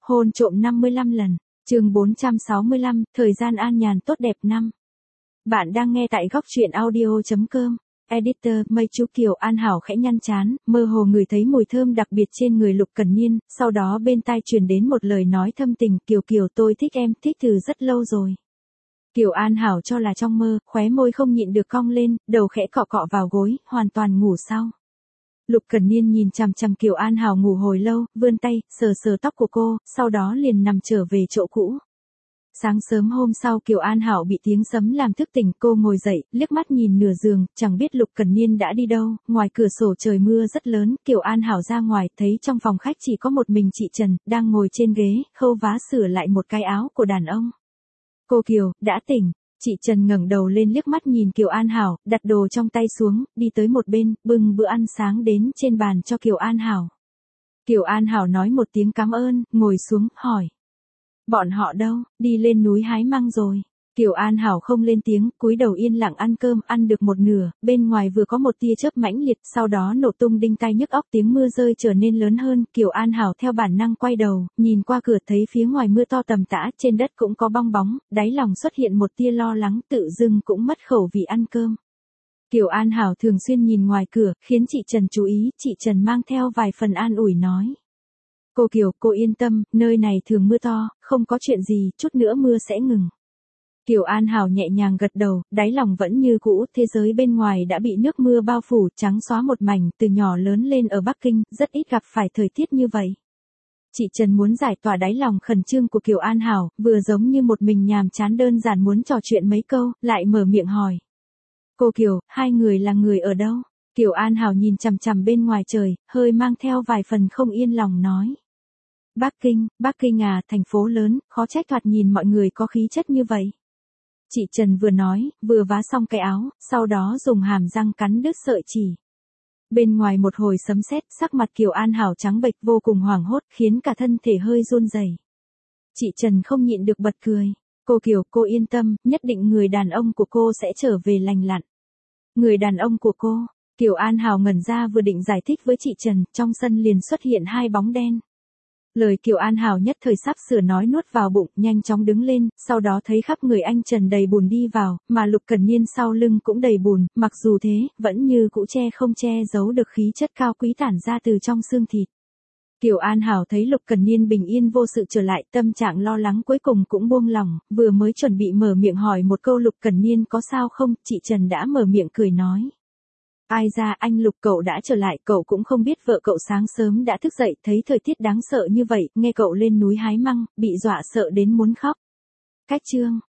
Hôn trộm 55 lần. Chương 465, thời gian an nhàn tốt đẹp năm. Bạn đang nghe tại góc truyện audio.com. Editor, mây chú Kiều An Hảo khẽ nhăn trán, mơ hồ ngửi thấy mùi thơm đặc biệt trên người Lục Cẩn Niên, sau đó bên tai truyền đến một lời nói thâm tình, Kiều Kiều tôi thích em, thích từ rất lâu rồi. Kiều An Hảo cho là trong mơ, khóe môi không nhịn được cong lên, đầu khẽ cọ cọ vào gối, hoàn toàn ngủ sau. Lục Cẩn Niên nhìn chằm chằm Kiều An Hảo ngủ hồi lâu, vươn tay, sờ sờ tóc của cô, sau đó liền nằm trở về chỗ cũ. Sáng sớm hôm sau Kiều An Hảo bị tiếng sấm làm thức tỉnh, cô ngồi dậy, liếc mắt nhìn nửa giường, chẳng biết Lục Cẩn Niên đã đi đâu, ngoài cửa sổ trời mưa rất lớn, Kiều An Hảo ra ngoài, thấy trong phòng khách chỉ có một mình chị Trần, đang ngồi trên ghế, khâu vá sửa lại một cái áo của đàn ông. Cô Kiều, đã tỉnh. Chị Trần ngẩng đầu lên liếc mắt nhìn Kiều An Hảo, đặt đồ trong tay xuống, đi tới một bên, bưng bữa ăn sáng đến trên bàn cho Kiều An Hảo. Kiều An Hảo nói một tiếng cảm ơn, ngồi xuống, hỏi. Bọn họ đâu, đi lên núi hái măng rồi. Kiều An Hảo không lên tiếng, cúi đầu yên lặng ăn cơm, ăn được một nửa, bên ngoài vừa có một tia chớp mãnh liệt, sau đó nổ tung đinh tai nhức óc, tiếng mưa rơi trở nên lớn hơn, Kiều An Hảo theo bản năng quay đầu, nhìn qua cửa thấy phía ngoài mưa to tầm tã, trên đất cũng có bong bóng, đáy lòng xuất hiện một tia lo lắng, tự dưng cũng mất khẩu vị ăn cơm. Kiều An Hảo thường xuyên nhìn ngoài cửa, khiến chị Trần chú ý, chị Trần mang theo vài phần an ủi nói. Cô Kiều, cô yên tâm, nơi này thường mưa to, không có chuyện gì, chút nữa mưa sẽ ngừng. Kiều An Hảo nhẹ nhàng gật đầu, đáy lòng vẫn như cũ, thế giới bên ngoài đã bị nước mưa bao phủ, trắng xóa một mảnh, từ nhỏ lớn lên ở Bắc Kinh, rất ít gặp phải thời tiết như vậy. Chị Trần muốn giải tỏa đáy lòng khẩn trương của Kiều An Hảo, vừa giống như một mình nhàm chán đơn giản muốn trò chuyện mấy câu, lại mở miệng hỏi. Cô Kiều, hai người là người ở đâu? Kiều An Hảo nhìn chằm chằm bên ngoài trời, hơi mang theo vài phần không yên lòng nói. Bắc Kinh à, thành phố lớn, khó trách thoạt nhìn mọi người có khí chất như vậy. Chị Trần vừa nói, vừa vá xong cái áo, sau đó dùng hàm răng cắn đứt sợi chỉ. Bên ngoài một hồi sấm sét, sắc mặt Kiều An Hảo trắng bệch vô cùng hoảng hốt, khiến cả thân thể hơi run rẩy. Chị Trần không nhịn được bật cười. Cô Kiều, cô yên tâm, nhất định người đàn ông của cô sẽ trở về lành lặn. Người đàn ông của cô, Kiều An Hảo ngẩn ra vừa định giải thích với chị Trần, trong sân liền xuất hiện hai bóng đen. Lời Kiều An Hảo nhất thời sắp sửa nói nuốt vào bụng, nhanh chóng đứng lên, sau đó thấy khắp người anh Trần đầy bùn đi vào, mà Lục Cẩn Niên sau lưng cũng đầy bùn, mặc dù thế, vẫn như cũ không che giấu được khí chất cao quý tản ra từ trong xương thịt. Kiều An Hảo thấy Lục Cẩn Niên bình yên vô sự trở lại, tâm trạng lo lắng cuối cùng cũng buông lỏng, vừa mới chuẩn bị mở miệng hỏi một câu Lục Cẩn Niên có sao không, chị Trần đã mở miệng cười nói. Ai ra anh Lục cậu đã trở lại, cậu cũng không biết vợ cậu sáng sớm đã thức dậy, thấy thời tiết đáng sợ như vậy, nghe cậu lên núi hái măng, bị dọa sợ đến muốn khóc. Cách chương